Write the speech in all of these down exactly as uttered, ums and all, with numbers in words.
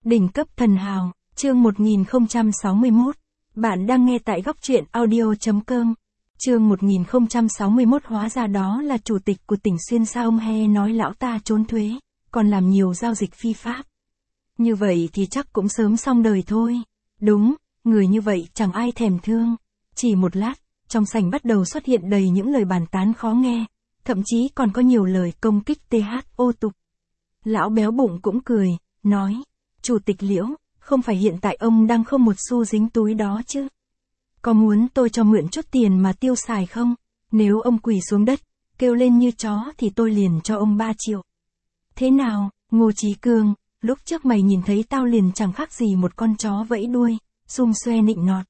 Đỉnh cấp thần hào, chương một nghìn không trăm sáu mươi mốt. Bạn đang nghe tại góc truyện audio chấm com. Chương một nghìn không trăm sáu mươi mốt hóa ra đó là chủ tịch của tỉnh Xuyên sao ông he nói lão ta trốn thuế, còn làm nhiều giao dịch phi pháp. Như vậy thì chắc cũng sớm xong đời thôi. Đúng, người như vậy chẳng ai thèm thương. Chỉ một lát, trong sảnh bắt đầu xuất hiện đầy những lời bàn tán khó nghe, thậm chí còn có nhiều lời công kích th ô tục. Lão béo bụng cũng cười, nói, Chủ tịch Liễu, không phải hiện tại ông đang không một xu dính túi đó chứ? Có muốn tôi cho mượn chút tiền mà tiêu xài không? Nếu ông quỳ xuống đất, kêu lên như chó thì tôi liền cho ông ba triệu. Thế nào, Ngô Chí Cương, lúc trước mày nhìn thấy tao liền chẳng khác gì một con chó vẫy đuôi, xum xoe nịnh nọt.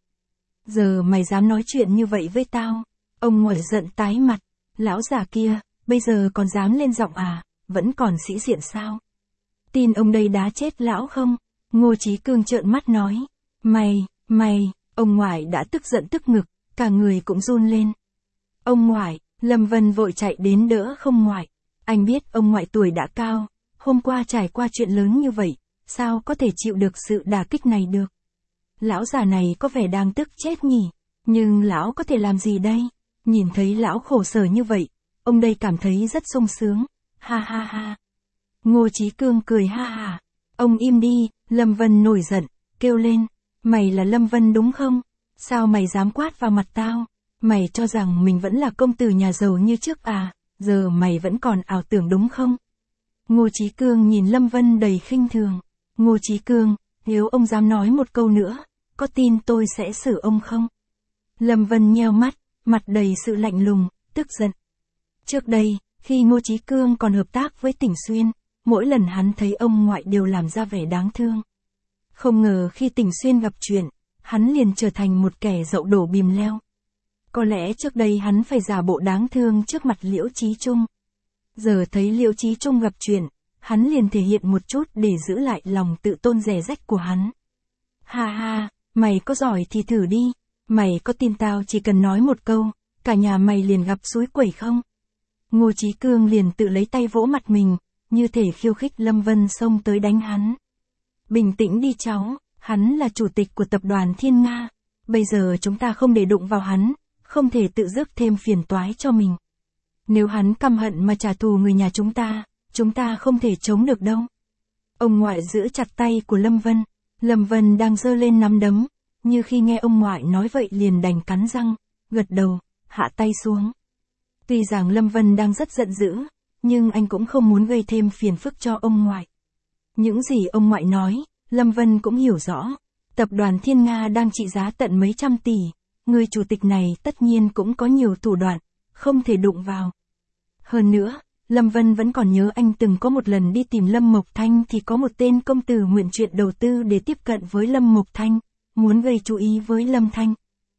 Giờ mày dám nói chuyện như vậy với tao? Ông Ngoại giận tái mặt, lão già kia, bây giờ còn dám lên giọng à, vẫn còn sĩ diện sao? Tin ông đây đá chết lão không? Ngô Chí Cương trợn mắt nói, mày, mày, ông ngoại đã tức giận tức ngực, cả người cũng run lên. Ông ngoại, Lâm Vân vội chạy đến đỡ không ngoại, anh biết ông ngoại tuổi đã cao, hôm qua trải qua chuyện lớn như vậy, sao có thể chịu được sự đả kích này được? Lão già này có vẻ đang tức chết nhỉ, nhưng lão có thể làm gì đây? Nhìn thấy lão khổ sở như vậy, ông đây cảm thấy rất sung sướng, ha ha ha. Ngô Chí Cương cười ha ha, ông im đi, Lâm Vân nổi giận, kêu lên, mày là Lâm Vân đúng không? Sao mày dám quát vào mặt tao? Mày cho rằng mình vẫn là công tử nhà giàu như trước à, giờ mày vẫn còn ảo tưởng đúng không? Ngô Chí Cương nhìn Lâm Vân đầy khinh thường, Ngô Chí Cương, nếu ông dám nói một câu nữa, có tin tôi sẽ xử ông không? Lâm Vân nheo mắt, mặt đầy sự lạnh lùng, tức giận. Trước đây, khi Ngô Chí Cương còn hợp tác với tỉnh Xuyên, mỗi lần hắn thấy ông ngoại đều làm ra vẻ đáng thương. Không ngờ khi tỉnh Xuyên gặp chuyện, hắn liền trở thành một kẻ dậu đổ bìm leo. Có lẽ trước đây hắn phải giả bộ đáng thương trước mặt Liễu Chí Trung. Giờ thấy Liễu Chí Trung gặp chuyện, hắn liền thể hiện một chút để giữ lại lòng tự tôn rẻ rách của hắn. Ha ha, mày có giỏi thì thử đi, mày có tin tao chỉ cần nói một câu, cả nhà mày liền gặp suối quẩy không? Ngô Chí Cương liền tự lấy tay vỗ mặt mình, như thể khiêu khích Lâm Vân xông tới đánh hắn. Bình tĩnh đi cháu, hắn là chủ tịch của tập đoàn Thiên Nga, bây giờ chúng ta không để đụng vào hắn, không thể tự rước thêm phiền toái cho mình. Nếu hắn căm hận mà trả thù người nhà chúng ta, chúng ta không thể chống được đâu. Ông ngoại giữ chặt tay của Lâm Vân, Lâm Vân đang giơ lên nắm đấm, như khi nghe ông ngoại nói vậy liền đành cắn răng, gật đầu, hạ tay xuống. Tuy rằng Lâm Vân đang rất giận dữ, nhưng anh cũng không muốn gây thêm phiền phức cho ông ngoại. Những gì ông ngoại nói, Lâm Vân cũng hiểu rõ. Tập đoàn Thiên Nga đang trị giá tận mấy trăm tỷ, người chủ tịch này tất nhiên cũng có nhiều thủ đoạn, không thể đụng vào. Hơn nữa, Lâm Vân vẫn còn nhớ anh từng có một lần đi tìm Lâm Mộc Thanh thì có một tên công tử nguyện chuyện đầu tư để tiếp cận với Lâm Mộc Thanh, muốn gây chú ý với Lâm Thanh.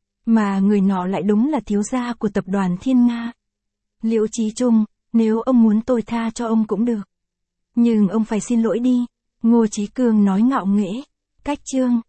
Mà người nọ lại đúng là thiếu gia của tập đoàn Thiên Nga. Liễu Chí Trung, nếu ông muốn tôi tha cho ông cũng được. Nhưng ông phải xin lỗi đi, Ngô Chí Cương nói ngạo nghễ. Cách chương.